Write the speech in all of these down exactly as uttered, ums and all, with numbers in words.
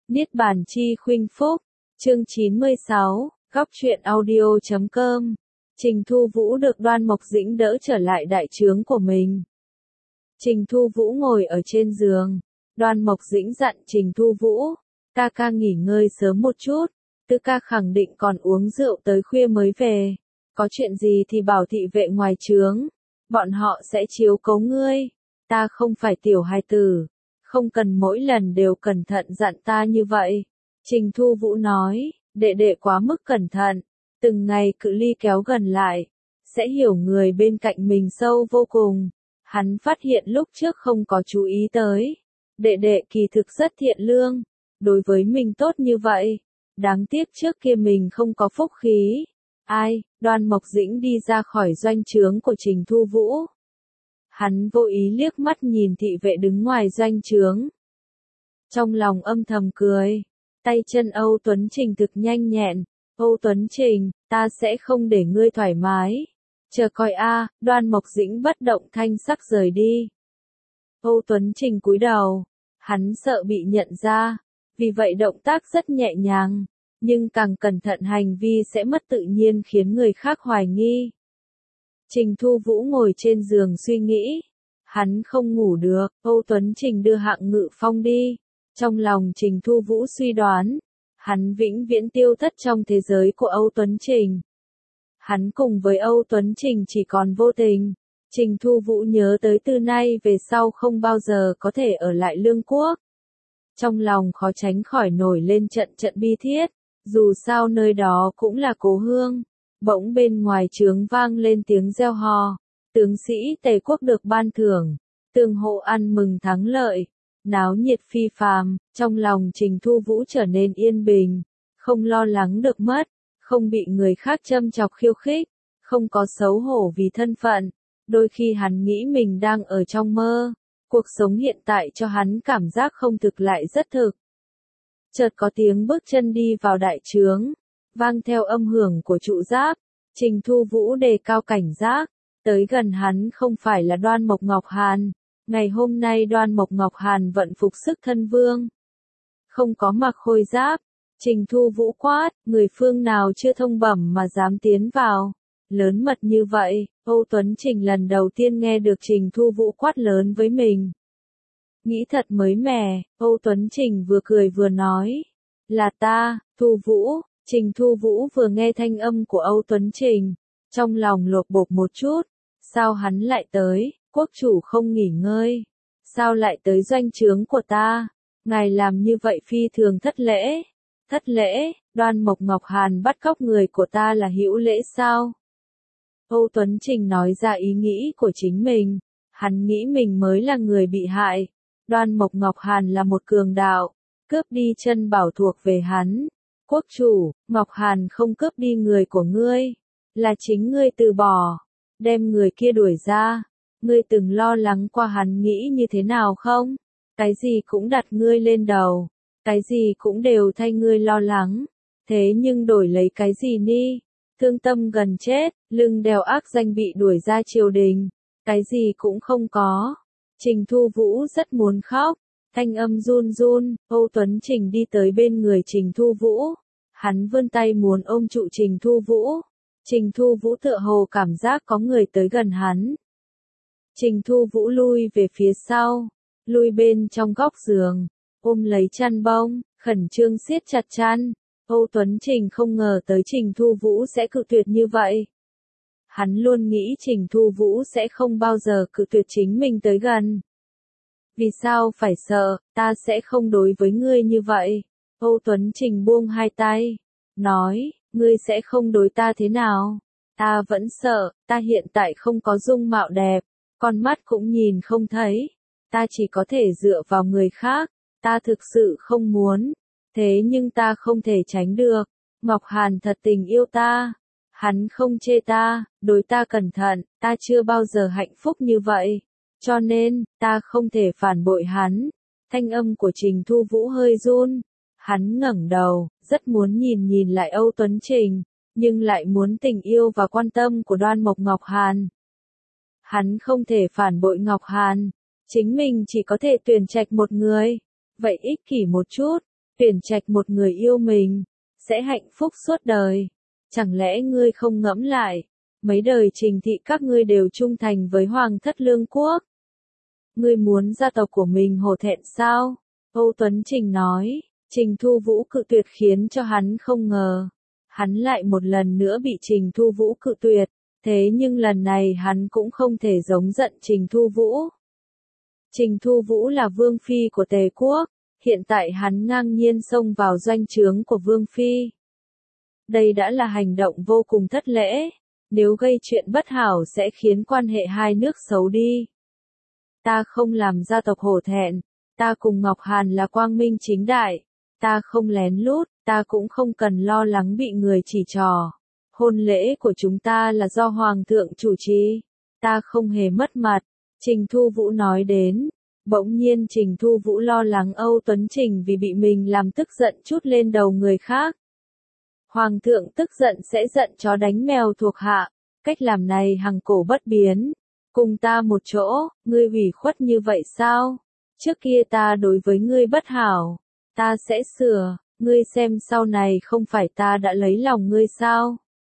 Niết bàn chi khuynh phúc, chương chín mươi sáu, góc truyện audio chấm com. Trình Thu Vũ được Đoan Mộc Dĩnh đỡ trở lại đại trướng của mình. Trình Thu Vũ ngồi ở trên giường. Đoan Mộc Dĩnh dặn Trình Thu Vũ, ca ca nghỉ ngơi sớm một chút, Tư ca khẳng định còn uống rượu tới khuya mới về. Có chuyện gì thì bảo thị vệ ngoài trướng, bọn họ sẽ chiếu cố ngươi. Ta không phải tiểu hài tử, không cần mỗi lần đều cẩn thận dặn ta như vậy. Trình Thu Vũ nói, đệ đệ quá mức cẩn thận, từng ngày cự ly kéo gần lại, sẽ hiểu người bên cạnh mình sâu vô cùng. Hắn phát hiện lúc trước không có chú ý tới, đệ đệ kỳ thực rất thiện lương, đối với mình tốt như vậy. Đáng tiếc trước kia mình không có phúc khí. Ai, Đoan Mộc Dĩnh đi ra khỏi doanh trướng của Trình Thu Vũ. Hắn vô ý liếc mắt nhìn thị vệ đứng ngoài doanh trướng. Trong lòng âm thầm cười, tay chân Âu Tuấn Trình thực nhanh nhẹn. Âu Tuấn Trình, ta sẽ không để ngươi thoải mái. Chờ coi a, Đoan Mộc Dĩnh bất động thanh sắc rời đi. Âu Tuấn Trình cúi đầu, hắn sợ bị nhận ra, vì vậy động tác rất nhẹ nhàng, nhưng càng cẩn thận hành vi sẽ mất tự nhiên khiến người khác hoài nghi. Trình Thu Vũ ngồi trên giường suy nghĩ, hắn không ngủ được. Âu Tuấn Trình đưa Hạng Ngự Phong đi. Trong lòng Trình Thu Vũ suy đoán, hắn vĩnh viễn tiêu thất trong thế giới của Âu Tuấn Trình. Hắn cùng với Âu Tuấn Trình chỉ còn vô tình. Trình Thu Vũ nhớ tới từ nay về sau không bao giờ có thể ở lại Lương Quốc. Trong lòng khó tránh khỏi nổi lên trận trận bi thiết, dù sao nơi đó cũng là cố hương. Bỗng bên ngoài trướng vang lên tiếng reo hò, tướng sĩ Tề quốc được ban thưởng, tương hộ ăn mừng thắng lợi, náo nhiệt phi phàm. Trong lòng Trình Thu Vũ trở nên yên bình, không lo lắng được mất, không bị người khác châm chọc khiêu khích, không có xấu hổ vì thân phận. Đôi khi hắn nghĩ mình đang ở trong mơ, cuộc sống hiện tại cho hắn cảm giác không thực lại rất thực. Chợt có tiếng bước chân đi vào đại trướng, vang theo âm hưởng của trụ giáp. Trình Thu Vũ đề cao cảnh giác, tới gần hắn không phải là Đoan Mộc Ngọc Hàn. Ngày hôm nay Đoan Mộc Ngọc Hàn vận phục sức thân vương, không có mặc khôi giáp. Trình Thu Vũ quát, người phương nào chưa thông bẩm mà dám tiến vào, lớn mật như vậy. Âu Tuấn Trình lần đầu tiên nghe được Trình Thu Vũ quát lớn với mình. Nghĩ thật mới mẻ, Âu Tuấn Trình vừa cười vừa nói, là ta, Thu Vũ. Trình Thu Vũ vừa nghe thanh âm của Âu Tuấn Trình, trong lòng lột bột một chút. Sao hắn lại tới? Quốc chủ không nghỉ ngơi, sao lại tới doanh trướng của ta? Ngài làm như vậy phi thường thất lễ. Thất lễ? Đoan Mộc Ngọc Hàn bắt cóc người của ta là hữu lễ sao? Âu Tuấn Trình nói ra ý nghĩ của chính mình. Hắn nghĩ mình mới là người bị hại. Đoan Mộc Ngọc Hàn là một cường đạo, cướp đi chân bảo thuộc về hắn. Quốc chủ, Ngọc Hàn không cướp đi người của ngươi, là chính ngươi từ bỏ, đem người kia đuổi ra. Ngươi từng lo lắng qua hắn nghĩ như thế nào không? Cái gì cũng đặt ngươi lên đầu, cái gì cũng đều thay ngươi lo lắng. Thế nhưng đổi lấy cái gì ni? Thương tâm gần chết, lưng đèo ác danh bị đuổi ra triều đình, cái gì cũng không có. Trình Thu Vũ rất muốn khóc, thanh âm run run. Âu Tuấn Trình đi tới bên người Trình Thu Vũ, hắn vươn tay muốn ôm trụ Trình Thu Vũ. Trình Thu Vũ tựa hồ cảm giác có người tới gần hắn. Trình Thu Vũ lui về phía sau, lui bên trong góc giường, ôm lấy chăn bông, khẩn trương siết chặt chăn. Âu Tuấn Trình không ngờ tới Trình Thu Vũ sẽ cự tuyệt như vậy. Hắn luôn nghĩ Trình Thu Vũ sẽ không bao giờ cự tuyệt chính mình tới gần. Vì sao phải sợ, ta sẽ không đối với ngươi như vậy. Âu Tuấn Trình buông hai tay, nói, ngươi sẽ không đối ta thế nào? Ta vẫn sợ, ta hiện tại không có dung mạo đẹp, con mắt cũng nhìn không thấy, ta chỉ có thể dựa vào người khác, ta thực sự không muốn, thế nhưng ta không thể tránh được. Ngọc Hàn thật tình yêu ta, hắn không chê ta, đối ta cẩn thận, ta chưa bao giờ hạnh phúc như vậy, cho nên, ta không thể phản bội hắn. Thanh âm của Trình Thu Vũ hơi run, hắn ngẩng đầu, rất muốn nhìn nhìn lại Âu Tuấn Trình, nhưng lại muốn tình yêu và quan tâm của Đoan Mộc Ngọc Hàn. Hắn không thể phản bội Ngọc Hàn, chính mình chỉ có thể tuyển trạch một người. Vậy ích kỷ một chút, tuyển trạch một người yêu mình, sẽ hạnh phúc suốt đời. Chẳng lẽ ngươi không ngẫm lại, mấy đời Trình thị các ngươi đều trung thành với Hoàng thất Lương quốc? Ngươi muốn gia tộc của mình hổ thẹn sao? Âu Tuấn Trình nói. Trình Thu Vũ cự tuyệt khiến cho hắn không ngờ. Hắn lại một lần nữa bị Trình Thu Vũ cự tuyệt, thế nhưng lần này hắn cũng không thể giống giận Trình Thu Vũ. Trình Thu Vũ là vương phi của Tề quốc, hiện tại hắn ngang nhiên xông vào doanh trướng của vương phi. Đây đã là hành động vô cùng thất lễ, nếu gây chuyện bất hảo sẽ khiến quan hệ hai nước xấu đi. Ta không làm gia tộc hổ thẹn, ta cùng Ngọc Hàn là quang minh chính đại, ta không lén lút, ta cũng không cần lo lắng bị người chỉ trò. Hôn lễ của chúng ta là do Hoàng thượng chủ trì, ta không hề mất mặt. Trình Thu Vũ nói đến, bỗng nhiên Trình Thu Vũ lo lắng Âu Tuấn Trình vì bị mình làm tức giận chút lên đầu người khác. Hoàng thượng tức giận sẽ giận chó đánh mèo thuộc hạ, cách làm này hằng cổ bất biến. Cùng ta một chỗ, ngươi ủy khuất như vậy sao? Trước kia ta đối với ngươi bất hảo, ta sẽ sửa, ngươi xem sau này không phải ta đã lấy lòng ngươi sao?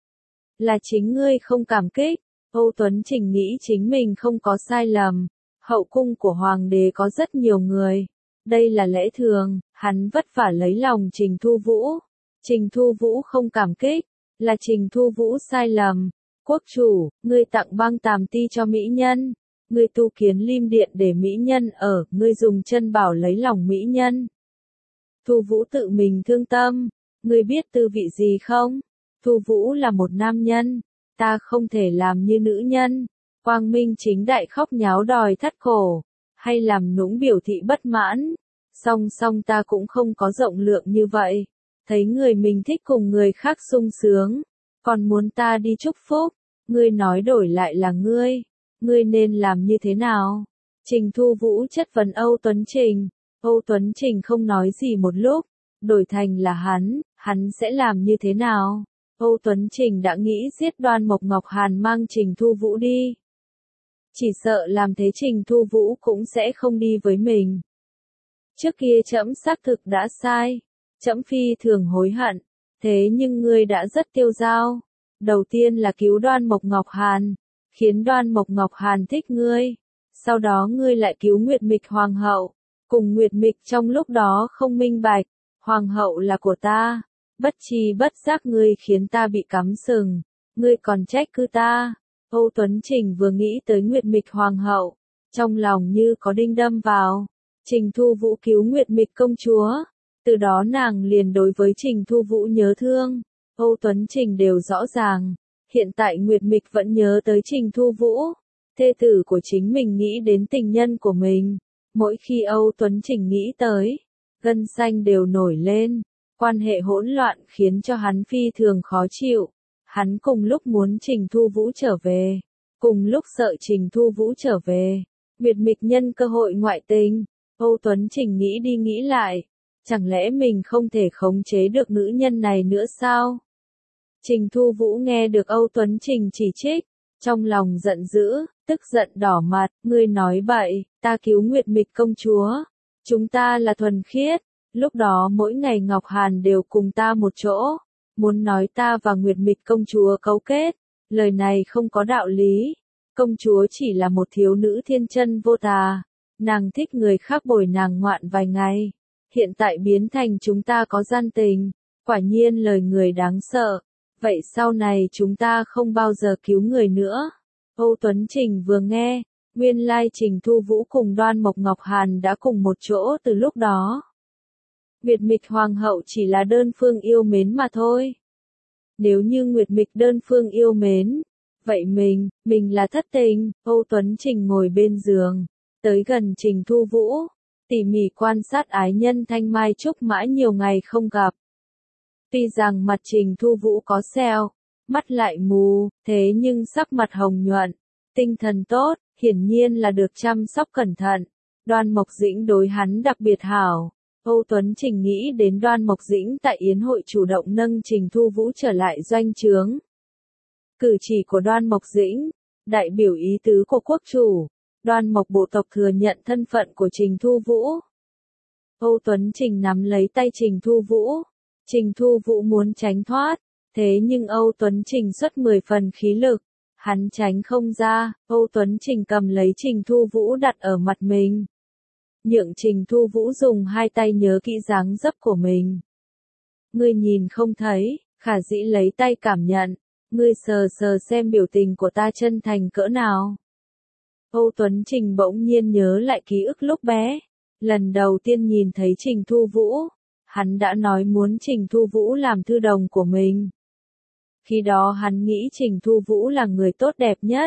Là chính ngươi không cảm kích. Âu Tuấn Trình nghĩ chính mình không có sai lầm, hậu cung của hoàng đế có rất nhiều người, đây là lẽ thường, hắn vất vả lấy lòng Trình Thu Vũ. Trình Thu Vũ không cảm kích, là Trình Thu Vũ sai lầm. Quốc chủ, ngươi tặng băng tàm ti cho mỹ nhân, ngươi tu kiến lim điện để mỹ nhân ở, ngươi dùng chân bảo lấy lòng mỹ nhân. Thu Vũ tự mình thương tâm, ngươi biết tư vị gì không? Thu Vũ là một nam nhân, ta không thể làm như nữ nhân, quang minh chính đại khóc nháo đòi thắt cổ, hay làm nũng biểu thị bất mãn. Song song ta cũng không có rộng lượng như vậy, thấy người mình thích cùng người khác sung sướng, còn muốn ta đi chúc phúc, ngươi nói đổi lại là ngươi, ngươi nên làm như thế nào? Trình Thu Vũ chất vấn Âu Tuấn Trình, Âu Tuấn Trình không nói gì một lúc, đổi thành là hắn, hắn sẽ làm như thế nào? Âu Tuấn Trình đã nghĩ giết Đoan Mộc Ngọc Hàn mang Trình Thu Vũ đi. Chỉ sợ làm thế Trình Thu Vũ cũng sẽ không đi với mình. Trước kia trẫm xác thực đã sai, trẫm phi thường hối hận, thế nhưng ngươi đã rất tiêu dao. Đầu tiên là cứu Đoan Mộc Ngọc Hàn, khiến Đoan Mộc Ngọc Hàn thích ngươi. Sau đó ngươi lại cứu Nguyệt Mịch Hoàng hậu, cùng Nguyệt Mịch trong lúc đó không minh bạch, Hoàng hậu là của ta. Bất chi bất giác ngươi khiến ta bị cắm sừng, ngươi còn trách cứ ta. Âu Tuấn Trình vừa nghĩ tới Nguyệt Mịch Hoàng hậu, trong lòng như có đinh đâm vào. Trình Thu Vũ cứu Nguyệt Mịch công chúa, từ đó nàng liền đối với Trình Thu Vũ nhớ thương. Âu Tuấn Trình đều rõ ràng, hiện tại Nguyệt Mịch vẫn nhớ tới Trình Thu Vũ, thê tử của chính mình nghĩ đến tình nhân của mình. Mỗi khi Âu Tuấn Trình nghĩ tới, gân xanh đều nổi lên. Quan hệ hỗn loạn khiến cho hắn phi thường khó chịu. Hắn cùng lúc muốn Trình Thu Vũ trở về, cùng lúc sợ Trình Thu Vũ trở về. Nguyệt Mịch nhân cơ hội ngoại tình. Âu Tuấn Trình nghĩ đi nghĩ lại, chẳng lẽ mình không thể khống chế được nữ nhân này nữa sao? Trình Thu Vũ nghe được Âu Tuấn Trình chỉ trích, trong lòng giận dữ, tức giận đỏ mặt, ngươi nói bậy, ta cứu Nguyệt Mịch công chúa, chúng ta là thuần khiết. Lúc đó mỗi ngày Ngọc Hàn đều cùng ta một chỗ, muốn nói ta và Nguyệt Mịch công chúa cấu kết, lời này không có đạo lý. Công chúa chỉ là một thiếu nữ thiên chân vô tà, nàng thích người khác bồi nàng ngoạn vài ngày, hiện tại biến thành chúng ta có gian tình, quả nhiên lời người đáng sợ. Vậy sau này chúng ta không bao giờ cứu người nữa. Âu Tuấn Trình vừa nghe, nguyên lai Trình Thu Vũ cùng Đoan Mộc Ngọc Hàn đã cùng một chỗ từ lúc đó. Nguyệt Mịch Hoàng hậu chỉ là đơn phương yêu mến mà thôi. Nếu như Nguyệt Mịch đơn phương yêu mến, vậy mình, mình là thất tình. Âu Tuấn Trình ngồi bên giường, tới gần Trình Thu Vũ, tỉ mỉ quan sát ái nhân thanh mai trúc mã nhiều ngày không gặp. Tuy rằng mặt Trình Thu Vũ có sẹo, mắt lại mù, thế nhưng sắc mặt hồng nhuận, tinh thần tốt, hiển nhiên là được chăm sóc cẩn thận. Đoan Mộc Dĩnh đối hắn đặc biệt hảo. Âu Tuấn Trình nghĩ đến Đoan Mộc Dĩnh tại yến hội chủ động nâng Trình Thu Vũ trở lại doanh trướng. Cử chỉ của Đoan Mộc Dĩnh, đại biểu ý tứ của quốc chủ. Đoan Mộc bộ tộc thừa nhận thân phận của Trình Thu Vũ. Âu Tuấn Trình nắm lấy tay Trình Thu Vũ. Trình Thu Vũ muốn tránh thoát, thế nhưng Âu Tuấn Trình xuất mười phần khí lực. Hắn tránh không ra, Âu Tuấn Trình cầm lấy Trình Thu Vũ đặt ở mặt mình. Nhượng Trình Thu Vũ dùng hai tay nhớ kỹ dáng dấp của mình. Ngươi nhìn không thấy, Khả Dĩ lấy tay cảm nhận. Ngươi sờ sờ xem biểu tình của ta chân thành cỡ nào. Âu Tuấn Trình bỗng nhiên nhớ lại ký ức lúc bé. Lần đầu tiên nhìn thấy Trình Thu Vũ, hắn đã nói muốn Trình Thu Vũ làm thư đồng của mình. Khi đó hắn nghĩ Trình Thu Vũ là người tốt đẹp nhất.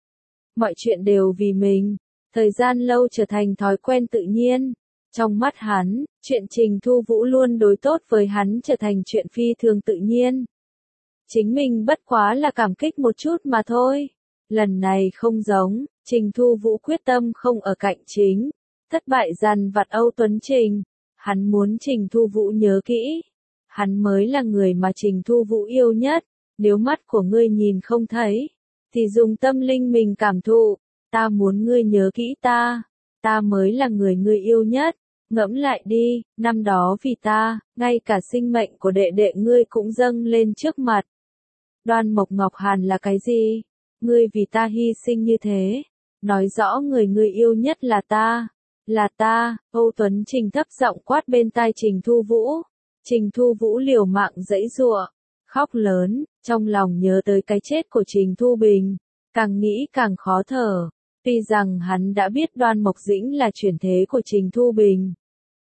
Mọi chuyện đều vì mình, thời gian lâu trở thành thói quen tự nhiên. Trong mắt hắn, chuyện Trình Thu Vũ luôn đối tốt với hắn trở thành chuyện phi thường tự nhiên. Chính mình bất quá là cảm kích một chút mà thôi. Lần này không giống, Trình Thu Vũ quyết tâm không ở cạnh chính. Thất bại dằn vặt Âu Tuấn Trình. Hắn muốn Trình Thu Vũ nhớ kỹ. Hắn mới là người mà Trình Thu Vũ yêu nhất. Nếu mắt của ngươi nhìn không thấy, thì dùng tâm linh mình cảm thụ. Ta muốn ngươi nhớ kỹ ta. Ta mới là người ngươi yêu nhất. Ngẫm lại đi, năm đó vì ta, ngay cả sinh mệnh của đệ đệ ngươi cũng dâng lên trước mặt. Đoan Mộc Ngọc Hàn là cái gì? Ngươi vì ta hy sinh như thế. Nói rõ người ngươi yêu nhất là ta. Là ta, Âu Tuấn Trình thấp giọng quát bên tai Trình Thu Vũ. Trình Thu Vũ liều mạng giãy giụa, khóc lớn, trong lòng nhớ tới cái chết của Trình Thu Bình. Càng nghĩ càng khó thở. Tuy rằng hắn đã biết Đoan Mộc Dĩnh là chuyển thế của Trình Thu Bình.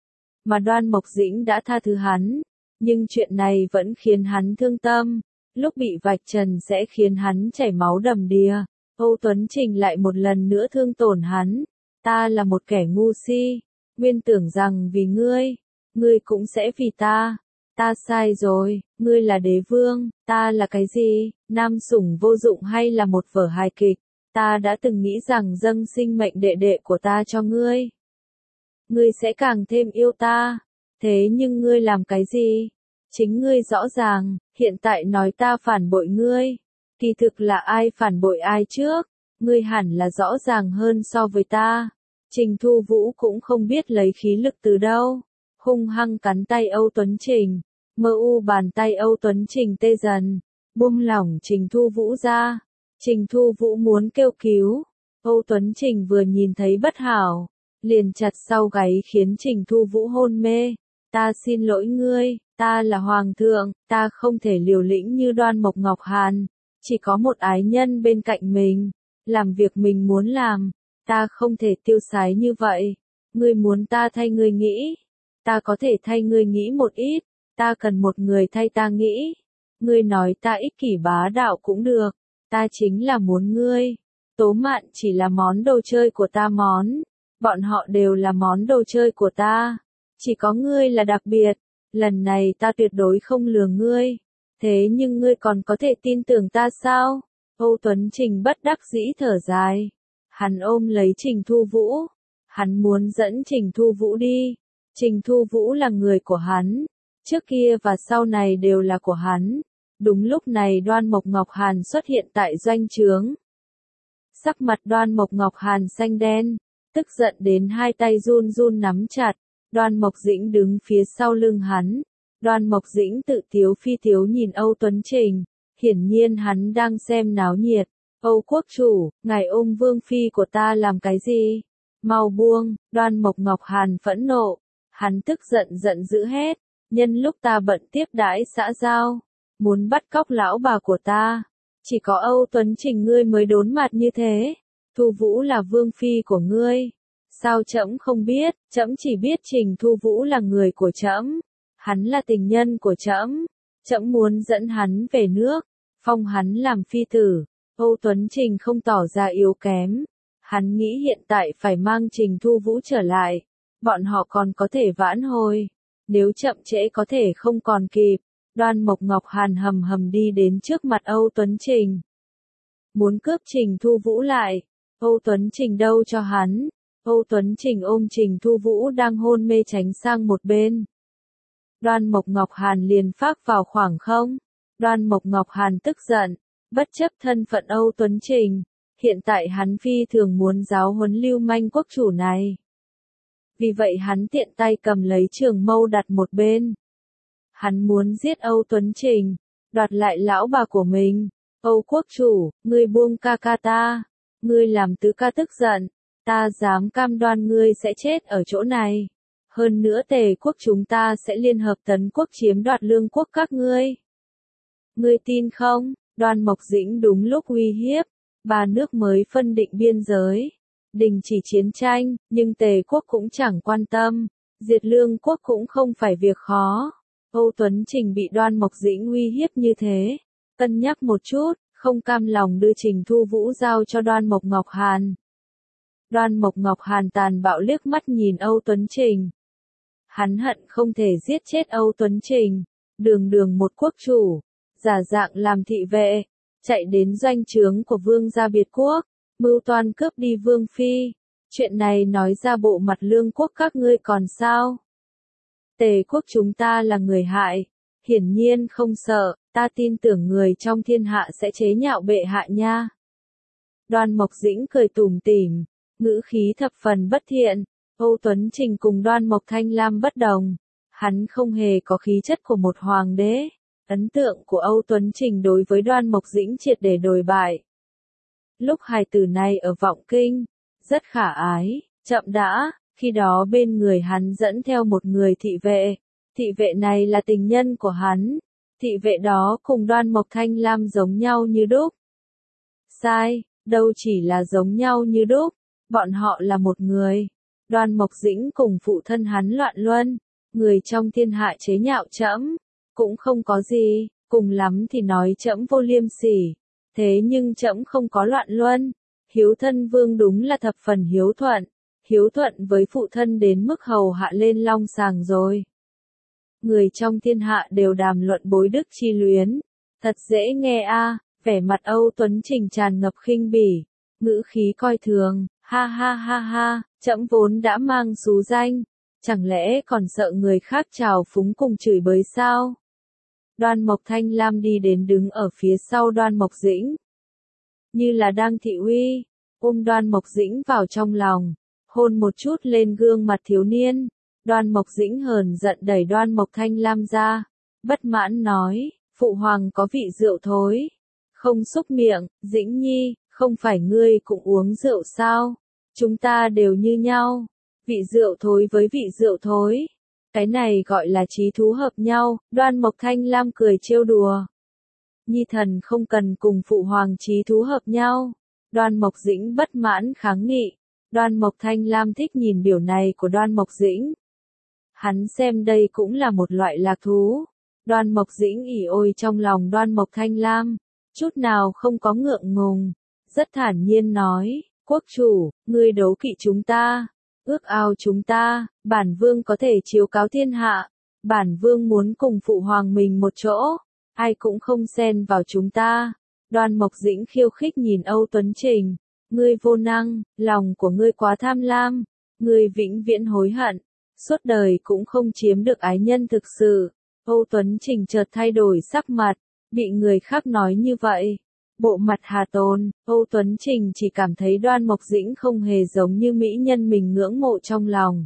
Mà Đoan Mộc Dĩnh đã tha thứ hắn. Nhưng chuyện này vẫn khiến hắn thương tâm. Lúc bị vạch trần sẽ khiến hắn chảy máu đầm đìa. Âu Tuấn Trình lại một lần nữa thương tổn hắn. Ta là một kẻ ngu si. Nguyên tưởng rằng vì ngươi, ngươi cũng sẽ vì ta. Ta sai rồi, ngươi là đế vương, ta là cái gì? Nam sủng vô dụng hay là một vở hài kịch? Ta đã từng nghĩ rằng dâng sinh mệnh đệ đệ của ta cho ngươi. Ngươi sẽ càng thêm yêu ta. Thế nhưng ngươi làm cái gì? Chính ngươi rõ ràng, hiện tại nói ta phản bội ngươi. Kỳ thực là ai phản bội ai trước? Ngươi hẳn là rõ ràng hơn so với ta. Trình Thu Vũ cũng không biết lấy khí lực từ đâu. Hung hăng cắn tay Âu Tuấn Trình. Mơ u bàn tay Âu Tuấn Trình tê dần. Buông lỏng Trình Thu Vũ ra. Trình Thu Vũ muốn kêu cứu. Âu Tuấn Trình vừa nhìn thấy bất hảo. Liền chặt sau gáy khiến Trình Thu Vũ hôn mê. Ta xin lỗi ngươi, ta là hoàng thượng, ta không thể liều lĩnh như Đoan Mộc Ngọc Hàn. Chỉ có một ái nhân bên cạnh mình. Làm việc mình muốn làm. Ta không thể tiêu sái như vậy. Ngươi muốn ta thay ngươi nghĩ. Ta có thể thay ngươi nghĩ một ít. Ta cần một người thay ta nghĩ. Ngươi nói ta ích kỷ bá đạo cũng được. Ta chính là muốn ngươi. Tố Mạn chỉ là món đồ chơi của ta món. Bọn họ đều là món đồ chơi của ta. Chỉ có ngươi là đặc biệt. Lần này ta tuyệt đối không lừa ngươi. Thế nhưng ngươi còn có thể tin tưởng ta sao? Âu Tuấn Trình bất đắc dĩ thở dài. Hắn ôm lấy Trình Thu Vũ. Hắn muốn dẫn Trình Thu Vũ đi. Trình Thu Vũ là người của hắn. Trước kia và sau này đều là của hắn. Đúng lúc này Đoan Mộc Ngọc Hàn xuất hiện tại doanh trướng. Sắc mặt Đoan Mộc Ngọc Hàn xanh đen. Tức giận đến hai tay run run nắm chặt. Đoan Mộc Dĩnh đứng phía sau lưng hắn. Đoan Mộc Dĩnh tự tiếu phi tiếu nhìn Âu Tuấn Trình. Hiển nhiên hắn đang xem náo nhiệt. Âu quốc chủ, ngài ôm vương phi của ta làm cái gì? Mau buông, Đoan Mộc Ngọc Hàn phẫn nộ. Hắn tức giận giận dữ hét. Nhân lúc ta bận tiếp đãi xã giao. Muốn bắt cóc lão bà của ta. Chỉ có Âu Tuấn Trình ngươi mới đốn mặt như thế. Thu Vũ là vương phi của ngươi. Sao trẫm không biết, trẫm chỉ biết Trình Thu Vũ là người của trẫm. Hắn là tình nhân của trẫm. Trẫm muốn dẫn hắn về nước, phong hắn làm phi tử. Âu Tuấn Trình không tỏ ra yếu kém. Hắn nghĩ hiện tại phải mang Trình Thu Vũ trở lại. Bọn họ còn có thể vãn hồi. Nếu chậm trễ có thể không còn kịp. Đoan Mộc Ngọc Hàn hầm hầm đi đến trước mặt Âu Tuấn Trình. Muốn cướp Trình Thu Vũ lại. Âu Tuấn Trình đâu cho hắn. Âu Tuấn Trình ôm Trình Thu Vũ đang hôn mê tránh sang một bên. Đoan Mộc Ngọc Hàn liền phác vào khoảng không. Đoan Mộc Ngọc Hàn tức giận. Bất chấp thân phận Âu Tuấn Trình. Hiện tại hắn phi thường muốn giáo huấn lưu manh quốc chủ này. vì vậy hắn tiện tay cầm lấy trường mâu đặt một bên. Hắn muốn giết Âu Tuấn Trình, đoạt lại lão bà của mình. Âu quốc chủ, ngươi buông ca ca ta, ngươi làm tứ ca tức giận, ta dám cam đoan ngươi sẽ chết ở chỗ này. Hơn nữa Tề quốc chúng ta sẽ liên hợp tấn quốc chiếm đoạt lương quốc các ngươi. Ngươi tin không? Đoan Mộc Dĩnh đúng lúc uy hiếp, ba nước mới phân định biên giới, đình chỉ chiến tranh, nhưng Tề quốc cũng chẳng quan tâm, diệt lương quốc cũng không phải việc khó. Âu Tuấn Trình bị Đoan Mộc Dĩnh uy hiếp như thế, cân nhắc một chút, không cam lòng đưa Trình Thu Vũ giao cho Đoan Mộc Ngọc Hàn. Đoan Mộc Ngọc Hàn tàn bạo liếc mắt nhìn Âu Tuấn Trình. Hắn hận không thể giết chết Âu Tuấn Trình, đường đường một quốc chủ, giả dạng làm thị vệ, chạy đến doanh trướng của vương gia biệt quốc, mưu toan cướp đi vương phi. Chuyện này nói ra bộ mặt lương quốc các ngươi còn sao? Tề quốc chúng ta là người hại, hiển nhiên không sợ, ta tin tưởng người trong thiên hạ sẽ chế nhạo bệ hạ nha. Đoan Mộc Dĩnh cười tủm tỉm, ngữ khí thập phần bất thiện. Âu Tuấn Trình cùng Đoan Mộc Thanh Lam bất đồng, hắn không hề có khí chất của một hoàng đế. Ấn tượng của Âu Tuấn Trình đối với Đoan Mộc Dĩnh triệt để đồi bại. Lúc hài tử này ở Vọng Kinh, rất khả ái, chậm đã, khi đó bên người hắn dẫn theo một người thị vệ, thị vệ này là tình nhân của hắn, thị vệ đó cùng Đoan Mộc Thanh Lam giống nhau như đúc. Sai, đâu chỉ là giống nhau như đúc, bọn họ là một người. Đoan Mộc Dĩnh cùng phụ thân hắn loạn luân, người trong thiên hạ chế nhạo trẫm, cũng không có gì, cùng lắm thì nói trẫm vô liêm sỉ, thế nhưng trẫm không có loạn luân. Hiếu thân vương đúng là thập phần hiếu thuận, hiếu thuận với phụ thân đến mức hầu hạ lên long sàng rồi. Người trong thiên hạ đều đàm luận bối đức chi luyến, thật dễ nghe a. Vẻ mặt Âu Tuấn Trình tràn ngập khinh bỉ, ngữ khí coi thường, ha ha ha ha, trẫm vốn đã mang xú danh, chẳng lẽ còn sợ người khác trào phúng cùng chửi bới sao? Đoan Mộc Thanh Lam đi đến đứng ở phía sau Đoan Mộc Dĩnh, như là đang thị uy, ôm Đoan Mộc Dĩnh vào trong lòng, hôn một chút lên gương mặt thiếu niên. Đoan Mộc Dĩnh hờn giận đẩy Đoan Mộc Thanh Lam ra, bất mãn nói, phụ hoàng có vị rượu thối, không xúc miệng. Dĩnh Nhi, không phải ngươi cũng uống rượu sao? Chúng ta đều như nhau, vị rượu thối với vị rượu thối, cái này gọi là chí thú hợp nhau. Đoan Mộc Thanh Lam cười trêu đùa, Nhi thần không cần cùng phụ hoàng chí thú hợp nhau. Đoan Mộc Dĩnh bất mãn kháng nghị. Đoan Mộc Thanh Lam thích nhìn biểu này của Đoan Mộc Dĩnh, hắn xem đây cũng là một loại lạc thú. Đoan Mộc Dĩnh ỉ ôi trong lòng Đoan Mộc Thanh Lam, chút nào không có ngượng ngùng, rất thản nhiên nói, quốc chủ, ngươi đấu kỵ chúng ta, ước ao chúng ta, bản vương có thể chiếu cáo thiên hạ, bản vương muốn cùng phụ hoàng mình một chỗ, ai cũng không xen vào chúng ta. Đoan Mộc Dĩnh khiêu khích nhìn Âu Tuấn Trình, ngươi vô năng, lòng của ngươi quá tham lam, ngươi vĩnh viễn hối hận, suốt đời cũng không chiếm được ái nhân thực sự. Âu Tuấn Trình chợt thay đổi sắc mặt, bị người khác nói như vậy, bộ mặt hà tồn. Âu Tuấn Trình chỉ cảm thấy Đoan Mộc Dĩnh không hề giống như mỹ nhân mình ngưỡng mộ trong lòng.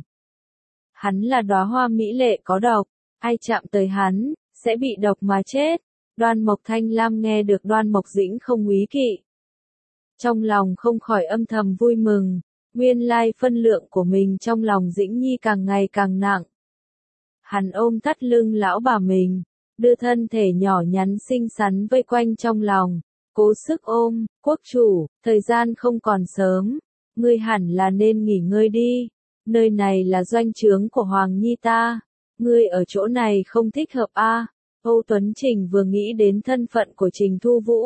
Hắn là đóa hoa mỹ lệ có độc, ai chạm tới hắn, sẽ bị độc mà chết. Đoan Mộc Thanh Lam nghe được Đoan Mộc Dĩnh không úy kỵ, trong lòng không khỏi âm thầm vui mừng, nguyên lai phân lượng của mình trong lòng Dĩnh Nhi càng ngày càng nặng. Hắn ôm thắt lưng lão bà mình, đưa thân thể nhỏ nhắn xinh xắn vây quanh trong lòng, cố sức ôm. Quốc chủ, thời gian không còn sớm, ngươi hẳn là nên nghỉ ngơi đi, nơi này là doanh trướng của Hoàng Nhi ta, ngươi ở chỗ này không thích hợp a. À? Âu Tuấn Trình vừa nghĩ đến thân phận của Trình Thu Vũ,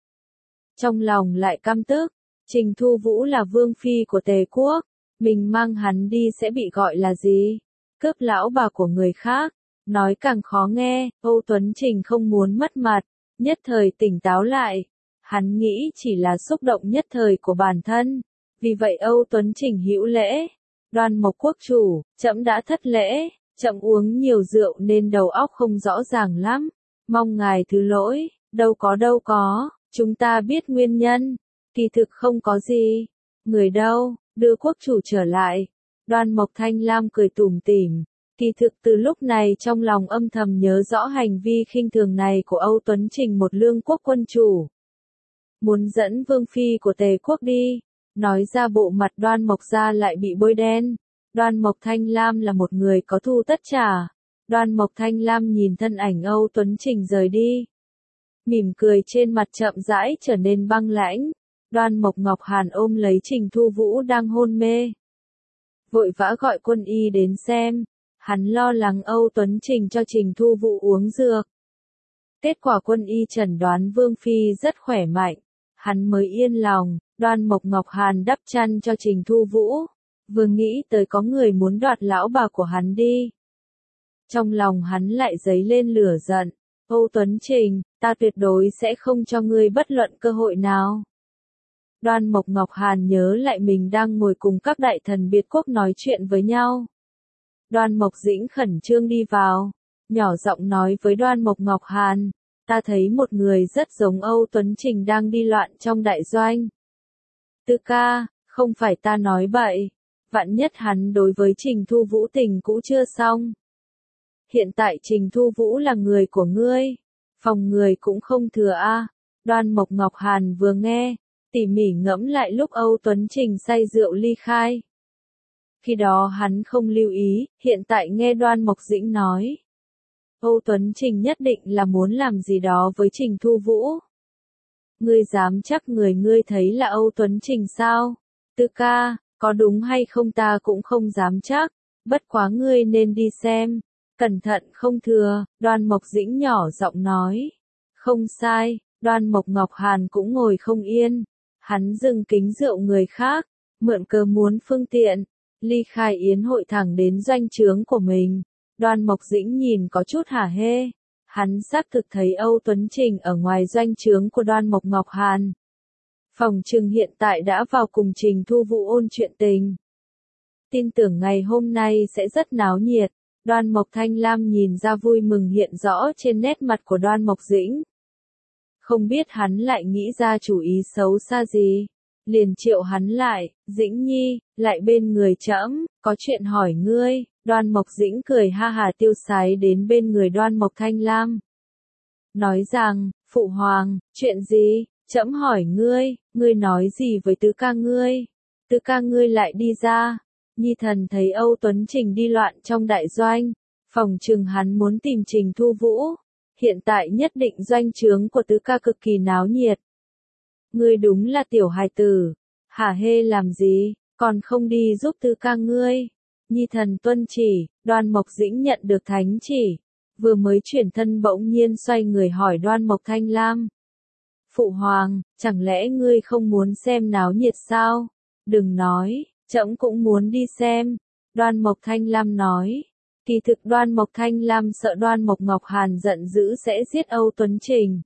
trong lòng lại căm tức. Trình Thu Vũ là vương phi của Tề quốc, mình mang hắn đi sẽ bị gọi là gì? Cướp lão bà của người khác, nói càng khó nghe. Âu Tuấn Trình không muốn mất mặt, nhất thời tỉnh táo lại, hắn nghĩ chỉ là xúc động nhất thời của bản thân, vì vậy Âu Tuấn Trình hữu lễ, Đoan Mộc quốc chủ, trẫm đã thất lễ, trẫm uống nhiều rượu nên đầu óc không rõ ràng lắm, mong ngài thứ lỗi. Đâu có đâu có, chúng ta biết nguyên nhân, kỳ thực không có gì. Người đâu, đưa quốc chủ trở lại. Đoan Mộc Thanh Lam cười tủm tỉm, kỳ thực từ lúc này trong lòng âm thầm nhớ rõ hành vi khinh thường này của Âu Tuấn Trình, một lương quốc quân chủ. Muốn dẫn vương phi của Tề quốc đi, nói ra bộ mặt Đoan Mộc gia lại bị bôi đen. Đoan Mộc Thanh Lam là một người có thù tất trả. Đoan Mộc Thanh Lam nhìn thân ảnh Âu Tuấn Trình rời đi. Mỉm cười trên mặt chậm rãi trở nên băng lãnh. Đoan Mộc Ngọc Hàn ôm lấy Trình Thu Vũ đang hôn mê. Vội vã gọi quân y đến xem. Hắn lo lắng Âu Tuấn Trình cho Trình Thu Vũ uống dược. Kết quả quân y chẩn đoán Vương Phi rất khỏe mạnh. Hắn mới yên lòng. Đoan Mộc Ngọc Hàn đắp chăn cho Trình Thu Vũ. Vừa nghĩ tới có người muốn đoạt lão bà của hắn đi. Trong lòng hắn lại dấy lên lửa giận. Âu Tuấn Trình, ta tuyệt đối sẽ không cho ngươi bất luận cơ hội nào. Đoan Mộc Ngọc Hàn nhớ lại mình đang ngồi cùng các đại thần biệt quốc nói chuyện với nhau. Đoan Mộc Dĩnh khẩn trương đi vào, nhỏ giọng nói với Đoan Mộc Ngọc Hàn, ta thấy một người rất giống Âu Tuấn Trình đang đi loạn trong đại doanh. Tư ca, không phải ta nói bậy, vạn nhất hắn đối với Trình Thu Vũ tình cũ chưa xong. Hiện tại Trình Thu Vũ là người của ngươi, phòng người cũng không thừa a. Đoan Mộc Ngọc Hàn vừa nghe, tỉ mỉ ngẫm lại lúc Âu Tuấn Trình say rượu ly khai. Khi đó hắn không lưu ý, hiện tại nghe Đoan Mộc Dĩnh nói. Âu Tuấn Trình nhất định là muốn làm gì đó với Trình Thu Vũ. Ngươi dám chắc người ngươi thấy là Âu Tuấn Trình sao? Tư ca, có đúng hay không ta cũng không dám chắc, bất quá ngươi nên đi xem. Cẩn thận không thừa, Đoan Mộc Dĩnh nhỏ giọng nói. Không sai, Đoan Mộc Ngọc Hàn cũng ngồi không yên. Hắn dừng kính rượu người khác, mượn cớ muốn phương tiện, ly khai yến hội thẳng đến doanh trướng của mình. Đoan Mộc Dĩnh nhìn có chút hả hê. Hắn xác thực thấy Âu Tuấn Trình ở ngoài doanh trướng của Đoan Mộc Ngọc Hàn. Phòng trừng hiện tại đã vào cùng Trình Thu Vũ ôn chuyện tình. Tin tưởng ngày hôm nay sẽ rất náo nhiệt. Đoan Mộc Thanh Lam nhìn ra vui mừng hiện rõ trên nét mặt của Đoan Mộc Dĩnh. Không biết hắn lại nghĩ ra chủ ý xấu xa gì. Liền triệu hắn lại, Dĩnh Nhi, lại bên người trẫm, có chuyện hỏi ngươi. Đoan Mộc Dĩnh cười ha hà tiêu sái đến bên người Đoan Mộc Thanh Lam. Nói rằng, phụ hoàng, chuyện gì, trẫm hỏi ngươi, ngươi nói gì với tứ ca ngươi? Tứ ca ngươi lại đi ra. Nhi thần thấy Âu Tuấn Trình đi loạn trong đại doanh, phòng trừng hắn muốn tìm Trình Thu Vũ. Hiện tại nhất định doanh trướng của tứ ca cực kỳ náo nhiệt. Ngươi đúng là tiểu hài tử, hả hê làm gì, còn không đi giúp tứ ca ngươi. Nhi thần tuân chỉ, Đoan Mộc Dĩnh nhận được thánh chỉ, vừa mới chuyển thân bỗng nhiên xoay người hỏi Đoan Mộc Thanh Lam. Phụ hoàng, chẳng lẽ ngươi không muốn xem náo nhiệt sao? Đừng nói, trẫm cũng muốn đi xem. Đoan Mộc Thanh Lam nói. Kỳ thực Đoan Mộc Thanh Lam sợ Đoan Mộc Ngọc Hàn giận dữ sẽ giết Âu Tuấn Trình.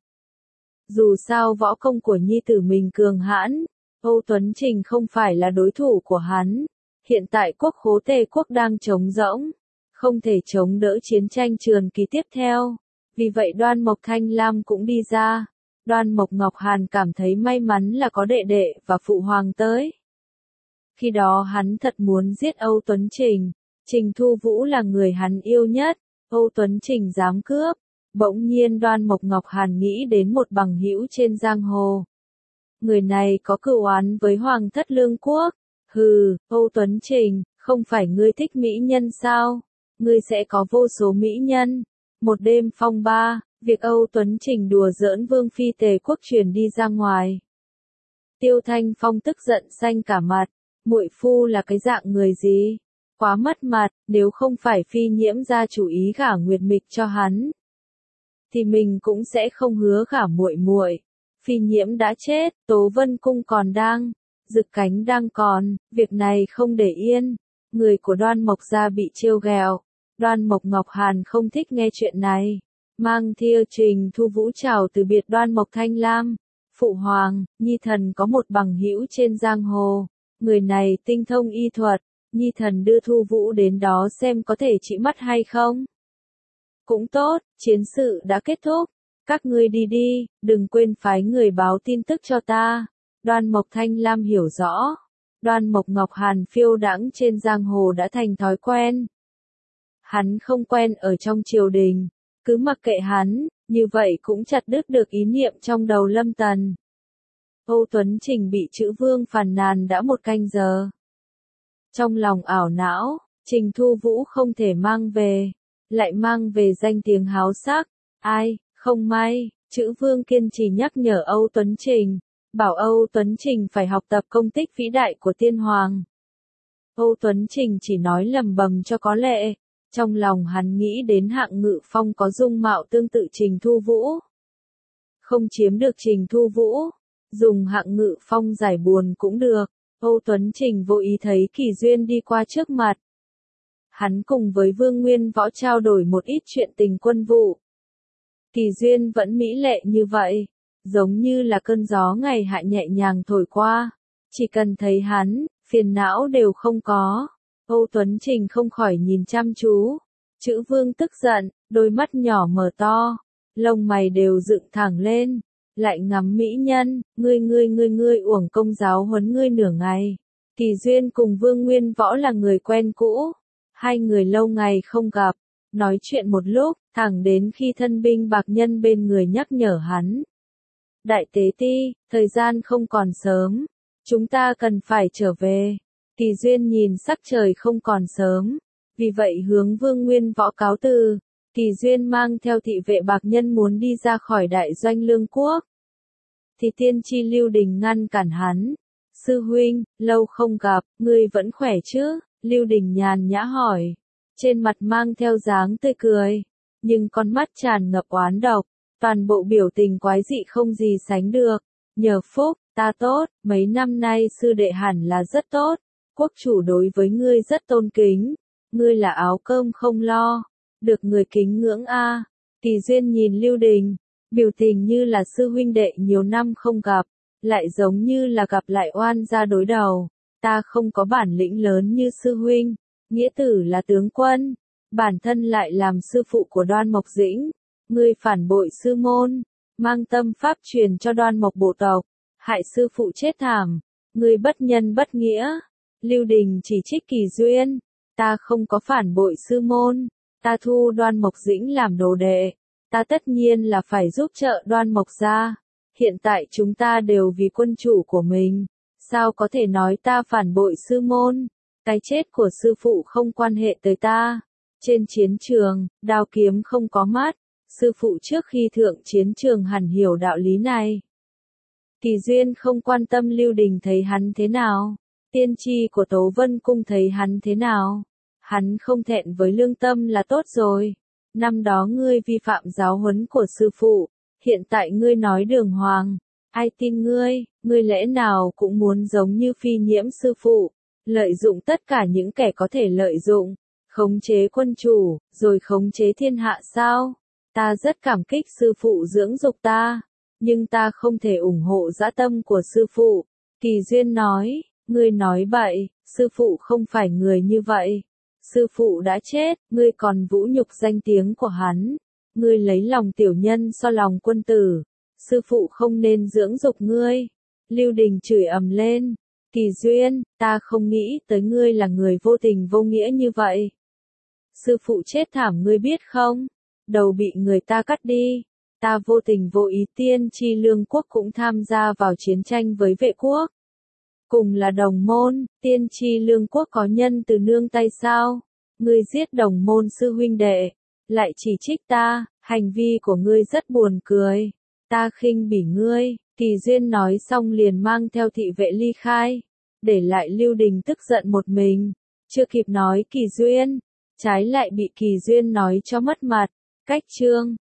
Dù sao võ công của nhi tử mình cường hãn, Âu Tuấn Trình không phải là đối thủ của hắn. Hiện tại quốc khố Tề quốc đang trống rỗng, không thể chống đỡ chiến tranh trường kỳ tiếp theo. Vì vậy Đoan Mộc Thanh Lam cũng đi ra. Đoan Mộc Ngọc Hàn cảm thấy may mắn là có đệ đệ và phụ hoàng tới. Khi đó hắn thật muốn giết Âu Tuấn Trình. Trình Thu Vũ là người hắn yêu nhất. Âu Tuấn Trình dám cướp. Bỗng nhiên Đoan Mộc Ngọc Hàn nghĩ đến một bằng hữu trên giang hồ. Người này có cửu oán với Hoàng thất Lương quốc. Hừ, Âu Tuấn Trình, không phải ngươi thích mỹ nhân sao? Ngươi sẽ có vô số mỹ nhân. Một đêm phong ba, việc Âu Tuấn Trình đùa giỡn Vương Phi Tề quốc truyền đi ra ngoài. Tiêu Thanh Phong tức giận xanh cả mặt. Muội phu là cái dạng người gì? Quá mất mặt, nếu không phải Phi Nhiễm ra chủ ý gả Nguyệt Mịch cho hắn, thì mình cũng sẽ không hứa gả muội muội. Phi Nhiễm đã chết, Tố Vân Cung còn đang, Dực Cánh đang còn, việc này không để yên. Người của Đoan Mộc gia bị trêu ghẹo. Đoan Mộc Ngọc Hàn không thích nghe chuyện này. Mang theo Trình Thu Vũ chào từ biệt Đoan Mộc Thanh Lam. Phụ hoàng, nhi thần có một bằng hữu trên giang hồ. Người này tinh thông y thuật. Nhi thần đưa Thu Vũ đến đó xem có thể trị mắt hay không. Cũng tốt, chiến sự đã kết thúc. Các ngươi đi đi, đừng quên phái người báo tin tức cho ta. Đoan Mộc Thanh Lam hiểu rõ. Đoan Mộc Ngọc Hàn phiêu đãng trên giang hồ đã thành thói quen. Hắn không quen ở trong triều đình, cứ mặc kệ hắn, như vậy cũng chặt đứt được ý niệm trong đầu Lâm Tần. Âu Tuấn Trình bị Chữ Vương phàn nàn đã một canh giờ. Trong lòng ảo não, Trình Thu Vũ không thể mang về, lại mang về danh tiếng háo sắc. Ai, không may, Chữ Vương kiên trì nhắc nhở Âu Tuấn Trình, bảo Âu Tuấn Trình phải học tập công tích vĩ đại của tiên hoàng. Âu Tuấn Trình chỉ nói lầm bầm cho có lệ, trong lòng hắn nghĩ đến Hạng Ngự Phong có dung mạo tương tự Trình Thu Vũ. Không chiếm được Trình Thu Vũ, dùng Hạng Ngự Phong giải buồn cũng được. Âu Tuấn Trình vô ý thấy Kỳ Duyên đi qua trước mặt. Hắn cùng với Vương Nguyên Võ trao đổi một ít chuyện tình quân vụ. Kỳ Duyên vẫn mỹ lệ như vậy, giống như là cơn gió ngày hạ nhẹ nhàng thổi qua. Chỉ cần thấy hắn, phiền não đều không có. Âu Tuấn Trình không khỏi nhìn chăm chú. Chữ Vương tức giận, đôi mắt nhỏ mở to, lông mày đều dựng thẳng lên, lại ngắm mỹ nhân, ngươi ngươi ngươi ngươi uổng công giáo huấn ngươi nửa ngày. Kỳ Duyên cùng Vương Nguyên Võ là người quen cũ, hai người lâu ngày không gặp, nói chuyện một lúc, thẳng đến khi thân binh bạc nhân bên người nhắc nhở hắn. Đại tế ti, thời gian không còn sớm, chúng ta cần phải trở về. Kỳ Duyên nhìn sắc trời không còn sớm, vì vậy hướng Vương Nguyên Võ cáo từ. Kỳ Duyên mang theo thị vệ bạc nhân muốn đi ra khỏi đại doanh Lương Quốc. Thì tiên tri Lưu Đình ngăn cản hắn. Sư huynh, lâu không gặp, ngươi vẫn khỏe chứ? Lưu Đình nhàn nhã hỏi. Trên mặt mang theo dáng tươi cười, nhưng con mắt tràn ngập oán độc, toàn bộ biểu tình quái dị không gì sánh được. Nhờ phúc, ta tốt, mấy năm nay sư đệ hẳn là rất tốt. Quốc chủ đối với ngươi rất tôn kính, ngươi là áo cơm không lo, được người kính ngưỡng a. Kỳ Duyên nhìn Lưu Đình, biểu tình như là sư huynh đệ nhiều năm không gặp, lại giống như là gặp lại oan gia đối đầu. Ta không có bản lĩnh lớn như sư huynh, nghĩa tử là tướng quân, bản thân lại làm sư phụ của Đoan Mộc Dĩnh, ngươi phản bội sư môn, mang tâm pháp truyền cho Đoan Mộc bộ tộc, hại sư phụ chết thảm, ngươi bất nhân bất nghĩa. Lưu Đình chỉ trích Kỳ Duyên, ta không có phản bội sư môn, ta thu Đoan Mộc Dĩnh làm đồ đệ, ta tất nhiên là phải giúp trợ Đoan Mộc gia. Hiện tại chúng ta đều vì quân chủ của mình, sao có thể nói ta phản bội sư môn? Cái chết của sư phụ không quan hệ tới ta. Trên chiến trường, đao kiếm không có mắt, sư phụ trước khi thượng chiến trường hẳn hiểu đạo lý này. Kỳ Duyên không quan tâm Lưu Đình thấy hắn thế nào, tiên tri của Tố Vân Cung thấy hắn thế nào. Hắn không thẹn với lương tâm là tốt rồi. Năm đó ngươi vi phạm giáo huấn của sư phụ, hiện tại ngươi nói đường hoàng, ai tin ngươi, ngươi lẽ nào cũng muốn giống như Phi Nhiễm sư phụ, lợi dụng tất cả những kẻ có thể lợi dụng, khống chế quân chủ, rồi khống chế thiên hạ sao? Ta rất cảm kích sư phụ dưỡng dục ta, nhưng ta không thể ủng hộ dã tâm của sư phụ. Kỳ Duyên nói, ngươi nói bậy, sư phụ không phải người như vậy. Sư phụ đã chết, ngươi còn vũ nhục danh tiếng của hắn. Ngươi lấy lòng tiểu nhân so lòng quân tử. Sư phụ không nên dưỡng dục ngươi. Lưu Đình chửi ầm lên. Kỳ Duyên, ta không nghĩ tới ngươi là người vô tình vô nghĩa như vậy. Sư phụ chết thảm ngươi biết không? Đầu bị người ta cắt đi. Ta vô tình vô ý tiên tri Lương Quốc cũng tham gia vào chiến tranh với Vệ Quốc. Cùng là đồng môn, tiên tri Lương Quốc có nhân từ nương tay sao? Ngươi giết đồng môn sư huynh đệ, lại chỉ trích ta, hành vi của ngươi rất buồn cười. Ta khinh bỉ ngươi. Kỳ Duyên nói xong liền mang theo thị vệ ly khai, để lại Lưu Đình tức giận một mình. Chưa kịp nói Kỳ Duyên, trái lại bị Kỳ Duyên nói cho mất mặt. Cách chương